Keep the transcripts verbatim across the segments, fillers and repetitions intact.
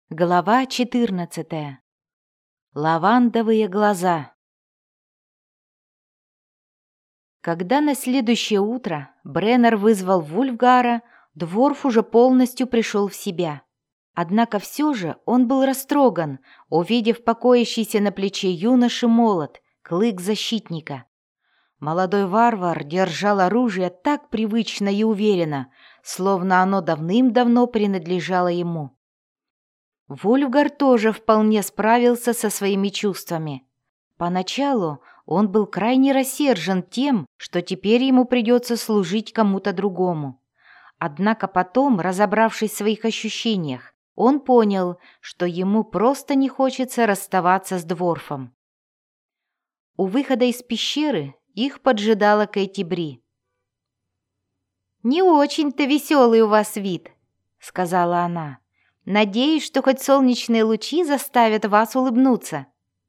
Глава четырнадцатая. Лавандовые глаза. Когда на следующее утро Бреннер вызвал Вульфгара, Дворф уже полностью пришел в себя. Однако все же он был растроган, увидев покоящийся на плече юноши молот, клык защитника. Молодой варвар держал оружие так привычно и уверенно, словно оно давным-давно принадлежало ему. Вульфгар тоже вполне справился со своими чувствами. Поначалу он был крайне рассержен тем, что теперь ему придется служить кому-то другому. Однако потом, разобравшись в своих ощущениях, он понял, что ему просто не хочется расставаться с Дворфом. У выхода из пещеры их поджидала Кэти Бри. «Не очень-то веселый у вас вид», — сказала она. «Надеюсь, что хоть солнечные лучи заставят вас улыбнуться».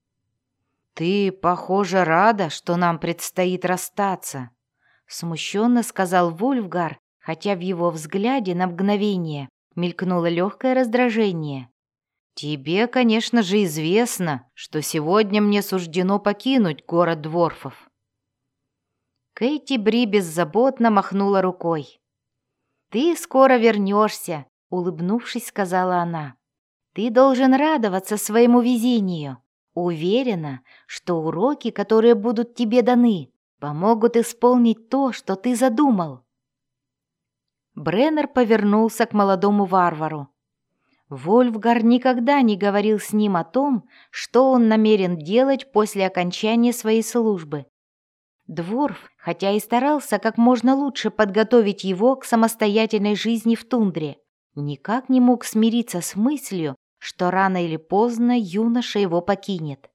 «Ты, похоже, рада, что нам предстоит расстаться», — смущенно сказал Вульфгар, хотя в его взгляде на мгновение мелькнуло легкое раздражение. «Тебе, конечно же, известно, что сегодня мне суждено покинуть город Дворфов». Кэти Бри беззаботно махнула рукой. «Ты скоро вернешься», — улыбнувшись, сказала она. «Ты должен радоваться своему везению. Уверена, что уроки, которые будут тебе даны, помогут исполнить то, что ты задумал». Бреннер повернулся к молодому варвару. Вольфгар никогда не говорил с ним о том, что он намерен делать после окончания своей службы. Дворф, хотя и старался как можно лучше подготовить его к самостоятельной жизни в тундре, никак не мог смириться с мыслью, что рано или поздно юноша его покинет.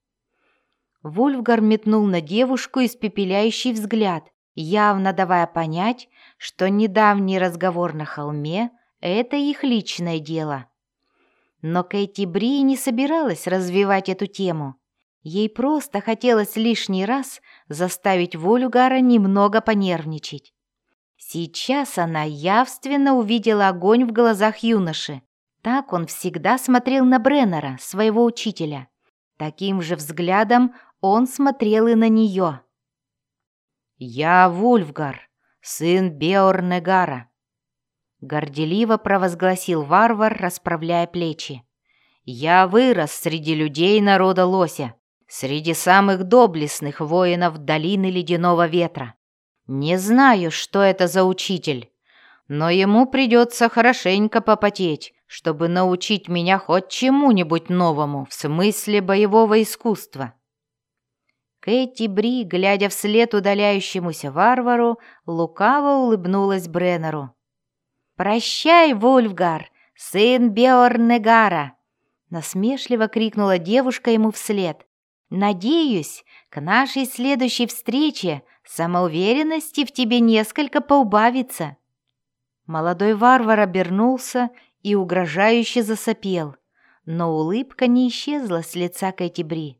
Вульфгар метнул на девушку испепеляющий взгляд, явно давая понять, что недавний разговор на холме — это их личное дело. Но Кэти Бри не собиралась развивать эту тему. Ей просто хотелось лишний раз заставить Вульфгара немного понервничать. Сейчас она явственно увидела огонь в глазах юноши. Так он всегда смотрел на Бреннера, своего учителя. Таким же взглядом он смотрел и на нее. «Я Вульфгар, сын Беорнегара», — горделиво провозгласил варвар, расправляя плечи. «Я вырос среди людей народа Лося, среди самых доблестных воинов долины Ледяного Ветра. Не знаю, что это за учитель, но ему придется хорошенько попотеть, чтобы научить меня хоть чему-нибудь новому в смысле боевого искусства». Кэти Бри, глядя вслед удаляющемуся варвару, лукаво улыбнулась Бреннеру. «Прощай, Вульфгар, сын Беорнегара!» насмешливо крикнула девушка ему вслед. «Надеюсь, к нашей следующей встрече самоуверенности в тебе несколько поубавится». Молодой варвар обернулся и угрожающе засопел, но улыбка не исчезла с лица Кэти Бри.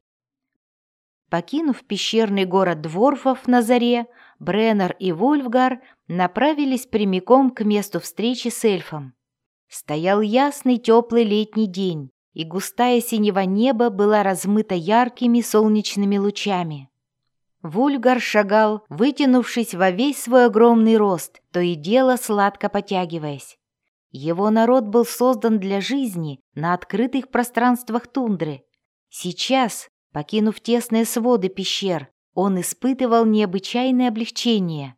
Покинув пещерный город Дворфов на заре, Бреннер и Вульфгар направились прямиком к месту встречи с эльфом. Стоял ясный теплый летний день, и густая синева неба была размыта яркими солнечными лучами. Вульфгар шагал, вытянувшись во весь свой огромный рост, то и дело сладко потягиваясь. Его народ был создан для жизни на открытых пространствах тундры. Сейчас, покинув тесные своды пещер, он испытывал необычайное облегчение.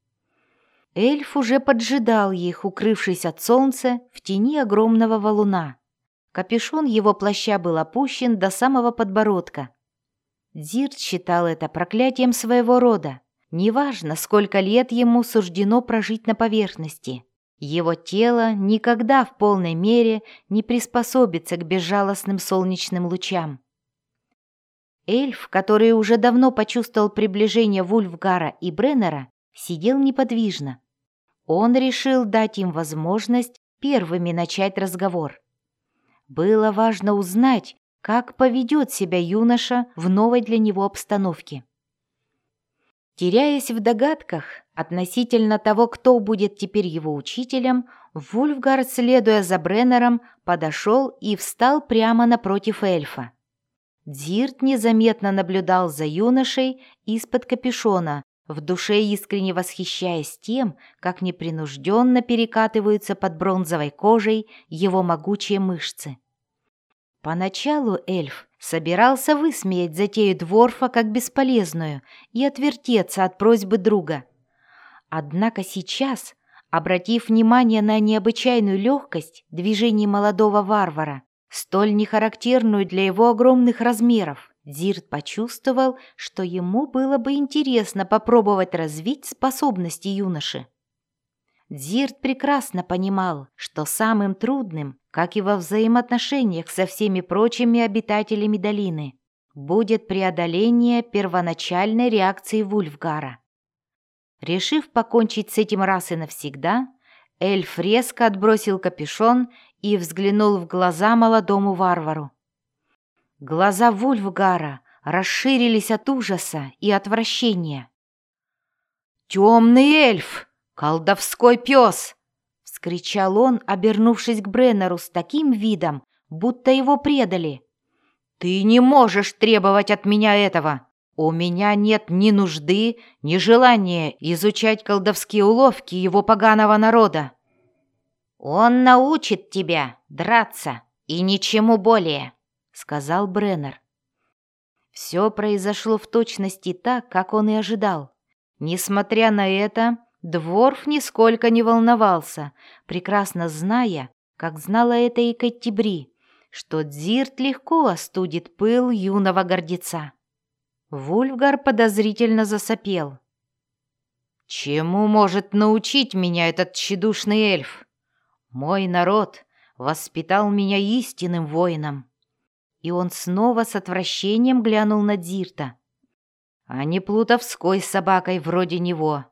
Эльф уже поджидал их, укрывшись от солнца в тени огромного валуна. Капюшон его плаща был опущен до самого подбородка. Дзирт считал это проклятием своего рода. Неважно, сколько лет ему суждено прожить на поверхности. Его тело никогда в полной мере не приспособится к безжалостным солнечным лучам. Эльф, который уже давно почувствовал приближение Вульфгара и Бреннера, сидел неподвижно. Он решил дать им возможность первыми начать разговор. Было важно узнать, как поведет себя юноша в новой для него обстановке. Теряясь в догадках относительно того, кто будет теперь его учителем, Вульфгард, следуя за Бреннером, подошел и встал прямо напротив эльфа. Дзирт незаметно наблюдал за юношей из-под капюшона, в душе искренне восхищаясь тем, как непринужденно перекатываются под бронзовой кожей его могучие мышцы. Поначалу эльф собирался высмеять затею дворфа как бесполезную и отвертеться от просьбы друга. Однако сейчас, обратив внимание на необычайную легкость движений молодого варвара, столь нехарактерную для его огромных размеров, Дзирт почувствовал, что ему было бы интересно попробовать развить способности юноши. Дзирт прекрасно понимал, что самым трудным, как и во взаимоотношениях со всеми прочими обитателями долины, будет преодоление первоначальной реакции Вульфгара. Решив покончить с этим раз и навсегда, эльф резко отбросил капюшон и взглянул в глаза молодому варвару. Глаза Вульфгара расширились от ужаса и отвращения. «Темный эльф! Колдовской пес!» — вскричал он, обернувшись к Бреннеру с таким видом, будто его предали. «Ты не можешь требовать от меня этого! У меня нет ни нужды, ни желания изучать колдовские уловки его поганого народа!» «Он научит тебя драться и ничему более», — сказал Бреннер. Все произошло в точности так, как он и ожидал. Несмотря на это, дворф нисколько не волновался, прекрасно зная, как знала это и Кэтти Бри, что Дзирт легко остудит пыл юного гордеца. Вульфгар подозрительно засопел. «Чему может научить меня этот тщедушный эльф? Мой народ воспитал меня истинным воином». И он снова с отвращением глянул на Дзирта, а не плутовской собакой вроде него.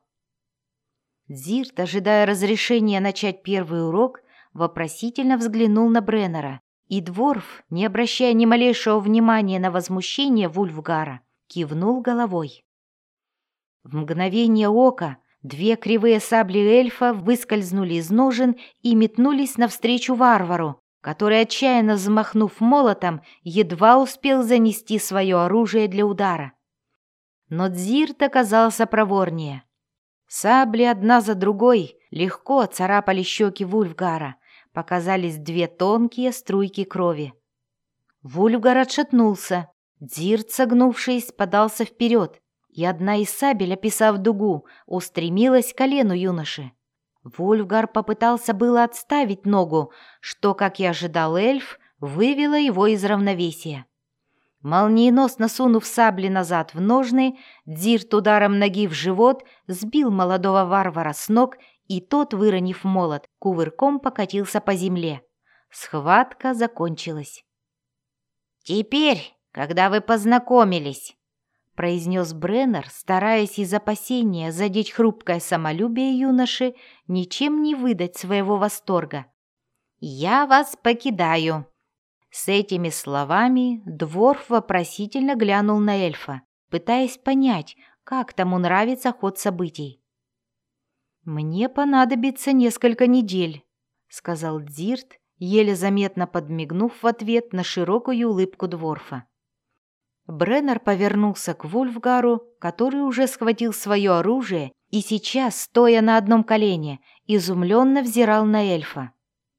Дзирт, ожидая разрешения начать первый урок, вопросительно взглянул на Бреннера, и дворф, не обращая ни малейшего внимания на возмущение Вульфгара, кивнул головой. В мгновение ока две кривые сабли эльфа выскользнули из ножен и метнулись навстречу варвару, который, отчаянно взмахнув молотом, едва успел занести свое оружие для удара. Но Дзирт оказался проворнее. Сабли одна за другой легко царапали щеки Вульфгара, показались две тонкие струйки крови. Вульфгар отшатнулся, Дзирт, согнувшись, подался вперед, и одна из сабель, описав дугу, устремилась к колену юноши. Вульфгар попытался было отставить ногу, что, как и ожидал эльф, вывело его из равновесия. Молниеносно сунув сабли назад в ножны, Дзирт ударом ноги в живот сбил молодого варвара с ног, и тот, выронив молот, кувырком покатился по земле. Схватка закончилась. «Теперь, когда вы познакомились», — произнес Бреннер, стараясь из опасения задеть хрупкое самолюбие юноши, ничем не выдать своего восторга, «я вас покидаю». С этими словами дворф вопросительно глянул на эльфа, пытаясь понять, как тому нравится ход событий. «Мне понадобится несколько недель», — сказал Дзирт, еле заметно подмигнув в ответ на широкую улыбку дворфа. Бреннер повернулся к Вульфгару, который уже схватил свое оружие и сейчас, стоя на одном колене, изумленно взирал на эльфа.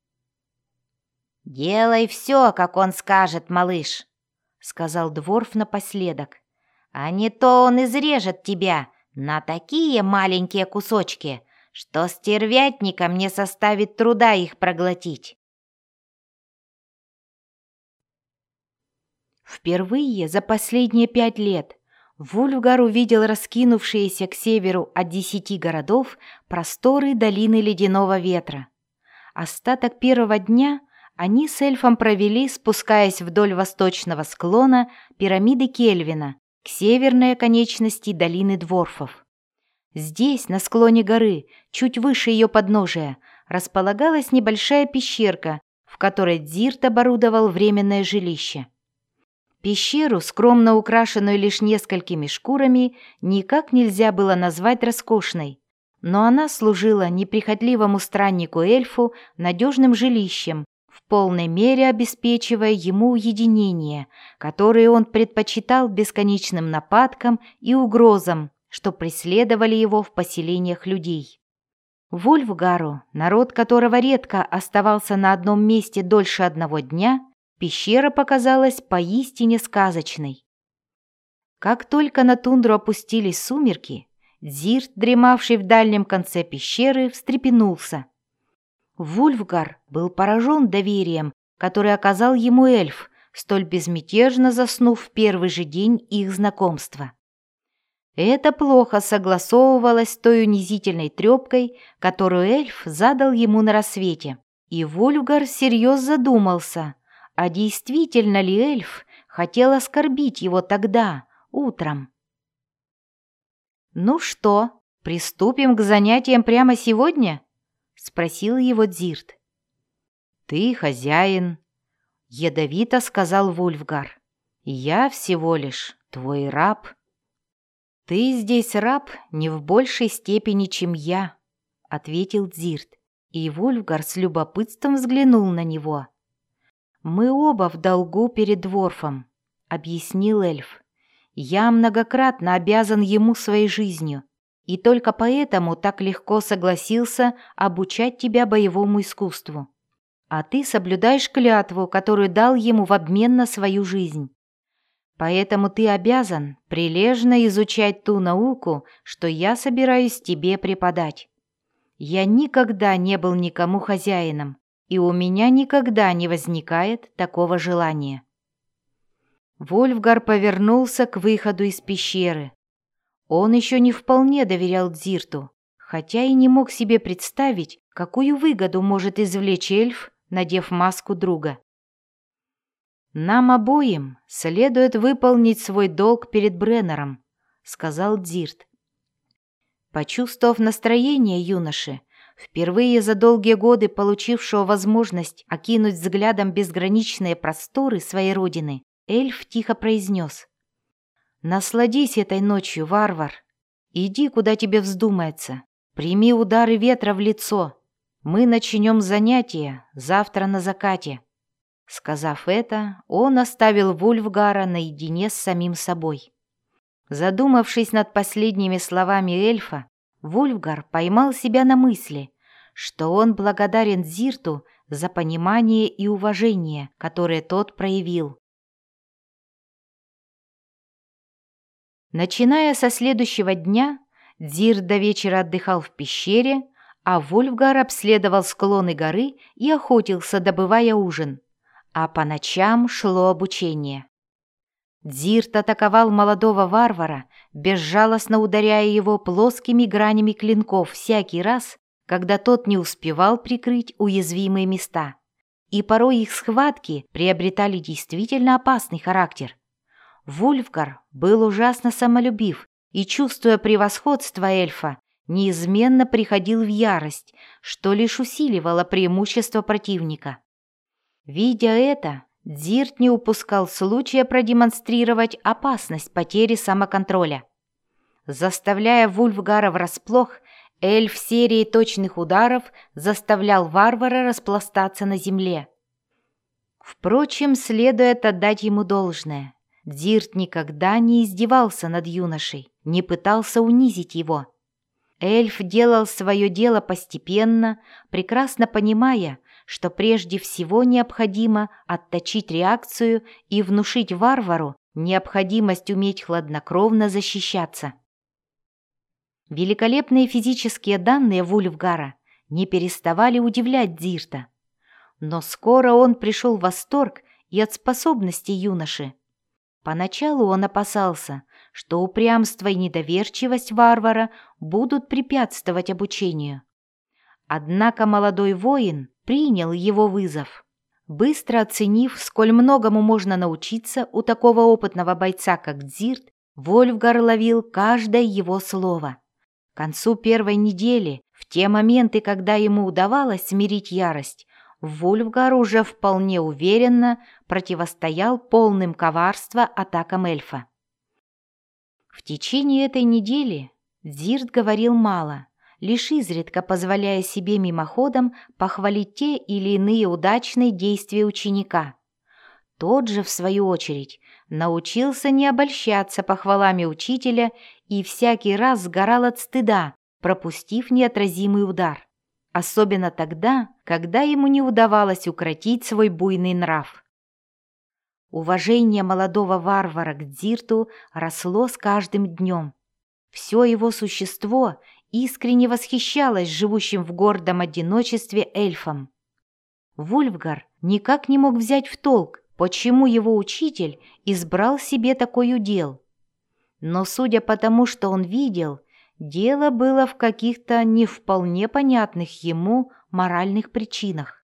«Делай все, как он скажет, малыш», — сказал дворф напоследок. «А не то он изрежет тебя на такие маленькие кусочки, что стервятникам не составит труда их проглотить». Впервые за последние пять лет Вульфгар увидел раскинувшиеся к северу от десяти городов просторы долины Ледяного Ветра. Остаток первого дня они с эльфом провели, спускаясь вдоль восточного склона пирамиды Кельвина к северной оконечности долины Дворфов. Здесь, на склоне горы, чуть выше ее подножия, располагалась небольшая пещерка, в которой Дзирт оборудовал временное жилище. Пещеру, скромно украшенную лишь несколькими шкурами, никак нельзя было назвать роскошной, но она служила неприхотливому страннику-эльфу надежным жилищем, в полной мере обеспечивая ему уединение, которое он предпочитал бесконечным нападкам и угрозам, что преследовали его в поселениях людей. Вульфгару, народ которого редко оставался на одном месте дольше одного дня, пещера показалась поистине сказочной. Как только на тундру опустились сумерки, Дзирт, дремавший в дальнем конце пещеры, встрепенулся. Вульфгар был поражен доверием, которое оказал ему эльф, столь безмятежно заснув в первый же день их знакомства. Это плохо согласовывалось с той унизительной трепкой, которую эльф задал ему на рассвете, и Вульфгар всерьез задумался, а действительно ли эльф хотел оскорбить его тогда, утром. «Ну что, приступим к занятиям прямо сегодня?» — спросил его Дзирт. «Ты хозяин», — ядовито сказал Вульфгар. «Я всего лишь твой раб». «Ты здесь раб не в большей степени, чем я», — ответил Дзирт, и Вульфгар с любопытством взглянул на него. «Мы оба в долгу перед Дворфом», — объяснил эльф. «Я многократно обязан ему своей жизнью, и только поэтому так легко согласился обучать тебя боевому искусству. А ты соблюдаешь клятву, которую дал ему в обмен на свою жизнь. Поэтому ты обязан прилежно изучать ту науку, что я собираюсь тебе преподать. Я никогда не был никому хозяином, и у меня никогда не возникает такого желания». Вульфгар повернулся к выходу из пещеры. Он еще не вполне доверял Дзирту, хотя и не мог себе представить, какую выгоду может извлечь эльф, надев маску друга. «Нам обоим следует выполнить свой долг перед Бреннером», — сказал Дзирт. Почувствовав настроение юноши, впервые за долгие годы получившего возможность окинуть взглядом безграничные просторы своей родины, эльф тихо произнес: «Насладись этой ночью, варвар. Иди, куда тебе вздумается. Прими удары ветра в лицо. Мы начнем занятия завтра на закате». Сказав это, он оставил Вульфгара наедине с самим собой. Задумавшись над последними словами эльфа, Вульфгар поймал себя на мысли, что он благодарен Дзирту за понимание и уважение, которое тот проявил. Начиная со следующего дня, Дзирт до вечера отдыхал в пещере, а Вульфгар обследовал склоны горы и охотился, добывая ужин, а по ночам шло обучение. Дзирт атаковал молодого варвара, безжалостно ударяя его плоскими гранями клинков всякий раз, когда тот не успевал прикрыть уязвимые места, и порой их схватки приобретали действительно опасный характер. Вульфгар был ужасно самолюбив и, чувствуя превосходство эльфа, неизменно приходил в ярость, что лишь усиливало преимущество противника. Видя это, Дзирт не упускал случая продемонстрировать опасность потери самоконтроля. Заставляя Вульфгара врасплох, эльф серией точных ударов заставлял варвара распластаться на земле. Впрочем, следует отдать ему должное. Дзирт никогда не издевался над юношей, не пытался унизить его. Эльф делал свое дело постепенно, прекрасно понимая, что прежде всего необходимо отточить реакцию и внушить варвару необходимость уметь хладнокровно защищаться. Великолепные физические данные Вульфгара не переставали удивлять Дзирта, но скоро он пришел в восторг и от способностей юноши. Поначалу он опасался, что упрямство и недоверчивость варвара будут препятствовать обучению. Однако молодой воин принял его вызов. Быстро оценив, сколь многому можно научиться у такого опытного бойца, как Дзирт, Вульфгар ловил каждое его слово. К концу первой недели, в те моменты, когда ему удавалось смирить ярость, Вульфгар уже вполне уверенно противостоял полным коварства атакам эльфа. В течение этой недели Дзирт говорил мало, лишь изредка позволяя себе мимоходом похвалить те или иные удачные действия ученика. Тот же, в свою очередь, научился не обольщаться похвалами учителя и всякий раз сгорал от стыда, пропустив неотразимый удар. Особенно тогда, когда ему не удавалось укротить свой буйный нрав. Уважение молодого варвара к Дзирту росло с каждым днем. Все его существо искренне восхищалось живущим в гордом одиночестве эльфом. Вульфгар никак не мог взять в толк, почему его учитель избрал себе такой удел. Но судя по тому, что он видел, дело было в каких-то не вполне понятных ему моральных причинах.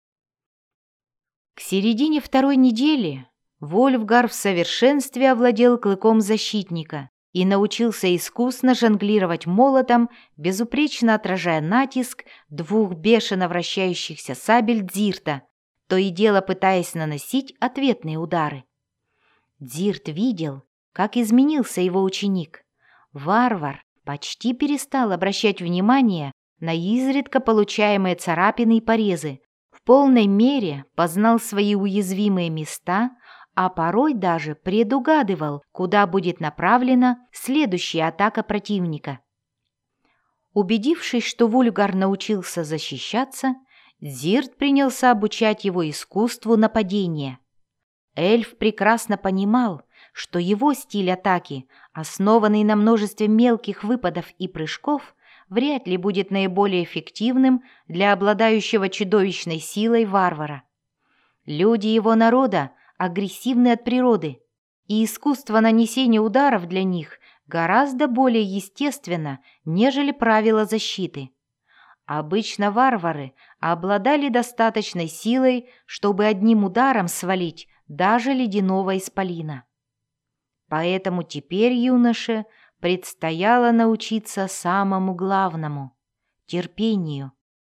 К середине второй недели Вульфгар в совершенстве овладел клыком защитника и научился искусно жонглировать молотом, безупречно отражая натиск двух бешено вращающихся сабель Дзирта, то и дело пытаясь наносить ответные удары. Дзирт видел, как изменился его ученик. Варвар почти перестал обращать внимание на изредка получаемые царапины и порезы, в полной мере познал свои уязвимые места, а порой даже предугадывал, куда будет направлена следующая атака противника. Убедившись, что Вульфгар научился защищаться, Дзирт принялся обучать его искусству нападения. Эльф прекрасно понимал, что его стиль атаки, основанный на множестве мелких выпадов и прыжков, вряд ли будет наиболее эффективным для обладающего чудовищной силой варвара. Люди его народа агрессивны от природы, и искусство нанесения ударов для них гораздо более естественно, нежели правила защиты. Обычно варвары обладали достаточной силой, чтобы одним ударом свалить даже ледяного исполина. Поэтому теперь юноше предстояло научиться самому главному – терпению.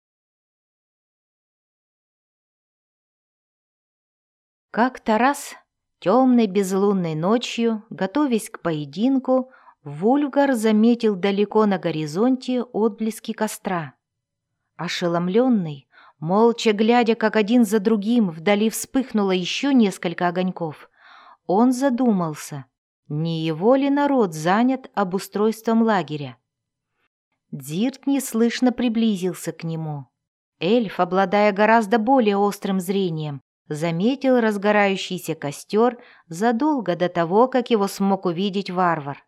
Как-то раз, темной безлунной ночью, готовясь к поединку, Вульфгар заметил далеко на горизонте отблески костра. Ошеломленный, молча глядя, как один за другим вдали вспыхнуло еще несколько огоньков, он задумался, не его ли народ занят обустройством лагеря. Дзирт неслышно приблизился к нему. Эльф, обладая гораздо более острым зрением, заметил разгорающийся костер задолго до того, как его смог увидеть варвар.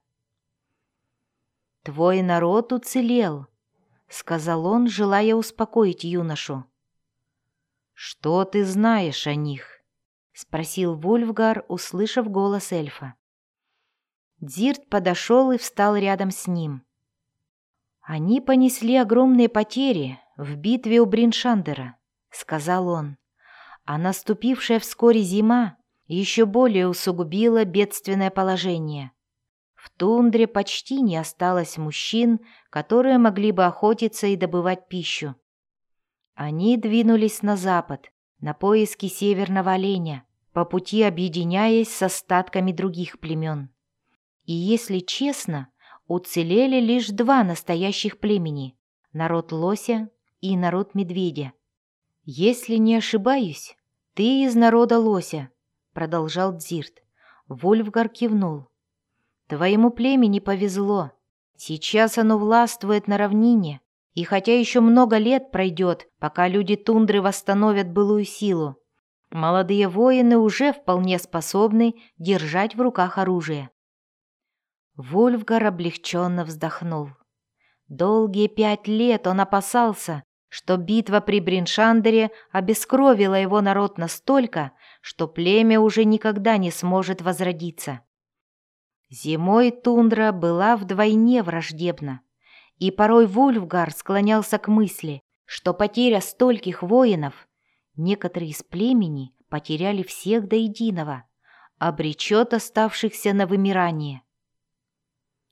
«Твой народ уцелел», — сказал он, желая успокоить юношу. «Что ты знаешь о них?» — спросил Вульфгар, услышав голос эльфа. Дзирт подошел и встал рядом с ним. «Они понесли огромные потери в битве у Бриншандера», — сказал он, «а наступившая вскоре зима еще более усугубила бедственное положение. В тундре почти не осталось мужчин, которые могли бы охотиться и добывать пищу. Они двинулись на запад, на поиски северного оленя, по пути объединяясь с остатками других племен. И, если честно, уцелели лишь два настоящих племени – народ лося и народ медведя. «Если не ошибаюсь, ты из народа лося», – продолжал Дзирт. Вульфгар кивнул. «Твоему племени повезло. Сейчас оно властвует на равнине, и хотя еще много лет пройдет, пока люди тундры восстановят былую силу, молодые воины уже вполне способны держать в руках оружие». Вульфгар облегченно вздохнул. Долгие пять лет он опасался, что битва при Бриншандере обескровила его народ настолько, что племя уже никогда не сможет возродиться. Зимой тундра была вдвойне враждебна, и порой Вульфгар склонялся к мысли, что потеря стольких воинов, некоторые из племени потеряли всех до единого, обречет оставшихся на вымирание.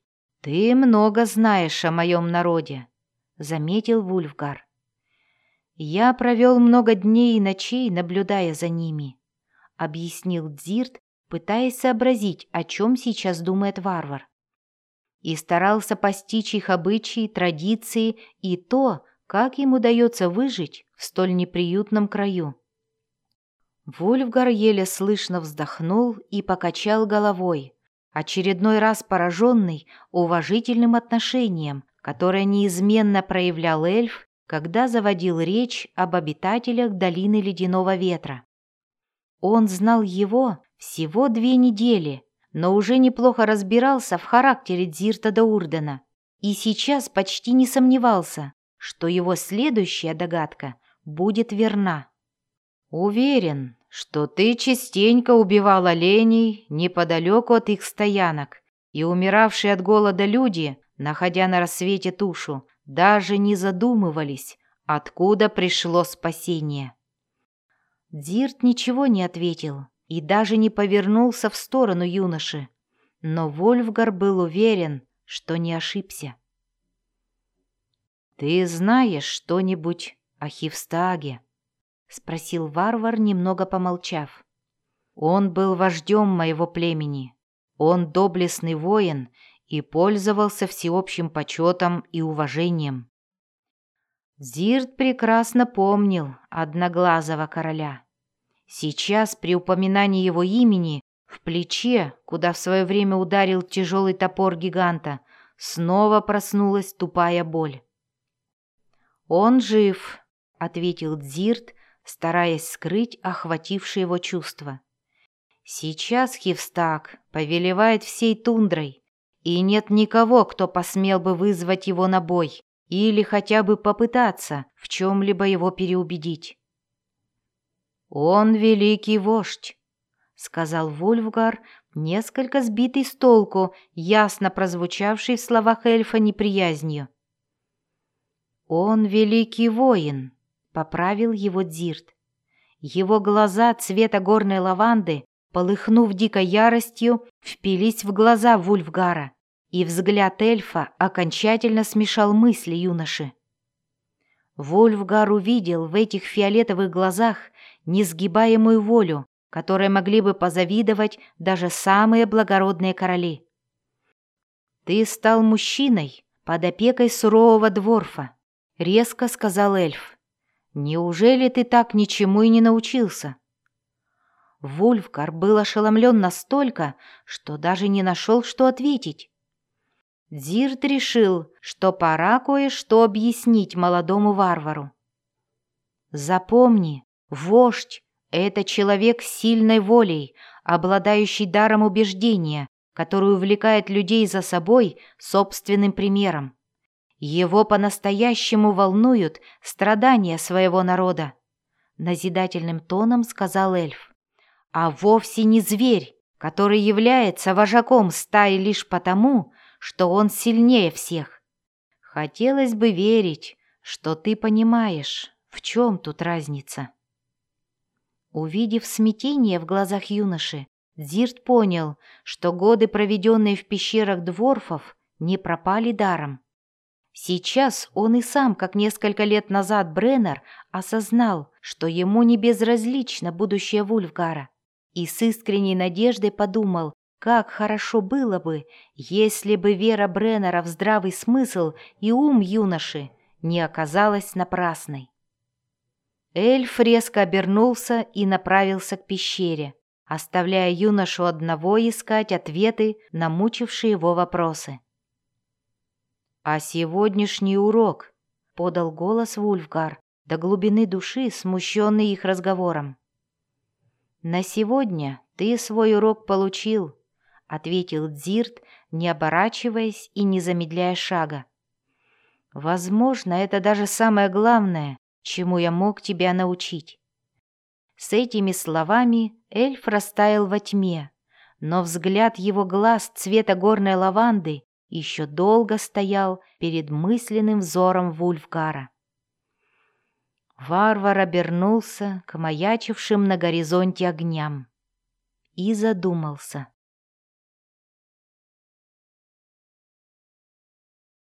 «Ты много знаешь о моем народе», — заметил Вульфгар. «Я провел много дней и ночей, наблюдая за ними», — объяснил Дзирт, пытаясь сообразить, о чем сейчас думает варвар. И старался постичь их обычаи, традиции и то, как им удается выжить в столь неприютном краю. Вульфгар еле слышно вздохнул и покачал головой, очередной раз пораженный уважительным отношением, которое неизменно проявлял эльф, когда заводил речь об обитателях долины Ледяного Ветра. Он знал его всего две недели, но уже неплохо разбирался в характере Дзирта Даурдена и сейчас почти не сомневался, что его следующая догадка будет верна. «Уверен, что ты частенько убивал оленей неподалеку от их стоянок, и умиравшие от голода люди, находя на рассвете тушу, даже не задумывались, откуда пришло спасение». Дзирт ничего не ответил и даже не повернулся в сторону юноши, но Вольфгар был уверен, что не ошибся. «Ты знаешь что-нибудь о Хивстааге?» — спросил варвар, немного помолчав. «Он был вождем моего племени. Он доблестный воин и пользовался всеобщим почетом и уважением». Дзирт прекрасно помнил Одноглазого короля. Сейчас, при упоминании его имени, в плече, куда в свое время ударил тяжелый топор гиганта, снова проснулась тупая боль. «Он жив», — ответил Дзирт, стараясь скрыть охватившее его чувство. «Сейчас Хивстааг повелевает всей тундрой, и нет никого, кто посмел бы вызвать его на бой или хотя бы попытаться в чем-либо его переубедить». «Он великий вождь», — сказал Вульфгар, несколько сбитый с толку, ясно прозвучавший в словах эльфа неприязнью. «Он великий воин», — поправил его Дзирт. Его глаза цвета горной лаванды, полыхнув дикой яростью, впились в глаза Вульфгара, и взгляд эльфа окончательно смешал мысли юноши. Вульфгар увидел в этих фиолетовых глазах несгибаемую волю, которой могли бы позавидовать даже самые благородные короли. «Ты стал мужчиной под опекой сурового дворфа», — резко сказал эльф. «Неужели ты так ничему и не научился?» Вульфгар был ошеломлен настолько, что даже не нашел, что ответить. Дзирт решил, что пора кое-что объяснить молодому варвару. «Запомни, вождь — это человек с сильной волей, обладающий даром убеждения, который увлекает людей за собой собственным примером. Его по-настоящему волнуют страдания своего народа», — назидательным тоном сказал эльф. «А вовсе не зверь, который является вожаком стаи лишь потому, что он сильнее всех. Хотелось бы верить, что ты понимаешь, в чем тут разница». Увидев смятение в глазах юноши, Дзирт понял, что годы, проведенные в пещерах дворфов, не пропали даром. Сейчас он и сам, как несколько лет назад Бреннер, осознал, что ему не безразлично будущее Вульфгара, и с искренней надеждой подумал, как хорошо было бы, если бы вера Бреннера в здравый смысл и ум юноши не оказалась напрасной. Эльф резко обернулся и направился к пещере, оставляя юношу одного искать ответы на мучившие его вопросы. «А сегодняшний урок?» — подал голос Вульфгар, до глубины души смущенный их разговором. «На сегодня ты свой урок получил», — ответил Дзирт, не оборачиваясь и не замедляя шага. «Возможно, это даже самое главное, чему я мог тебя научить». С этими словами эльф растаял во тьме, но взгляд его глаз цвета горной лаванды еще долго стоял перед мысленным взором Вульфгара. Варвар обернулся к маячившим на горизонте огням и задумался.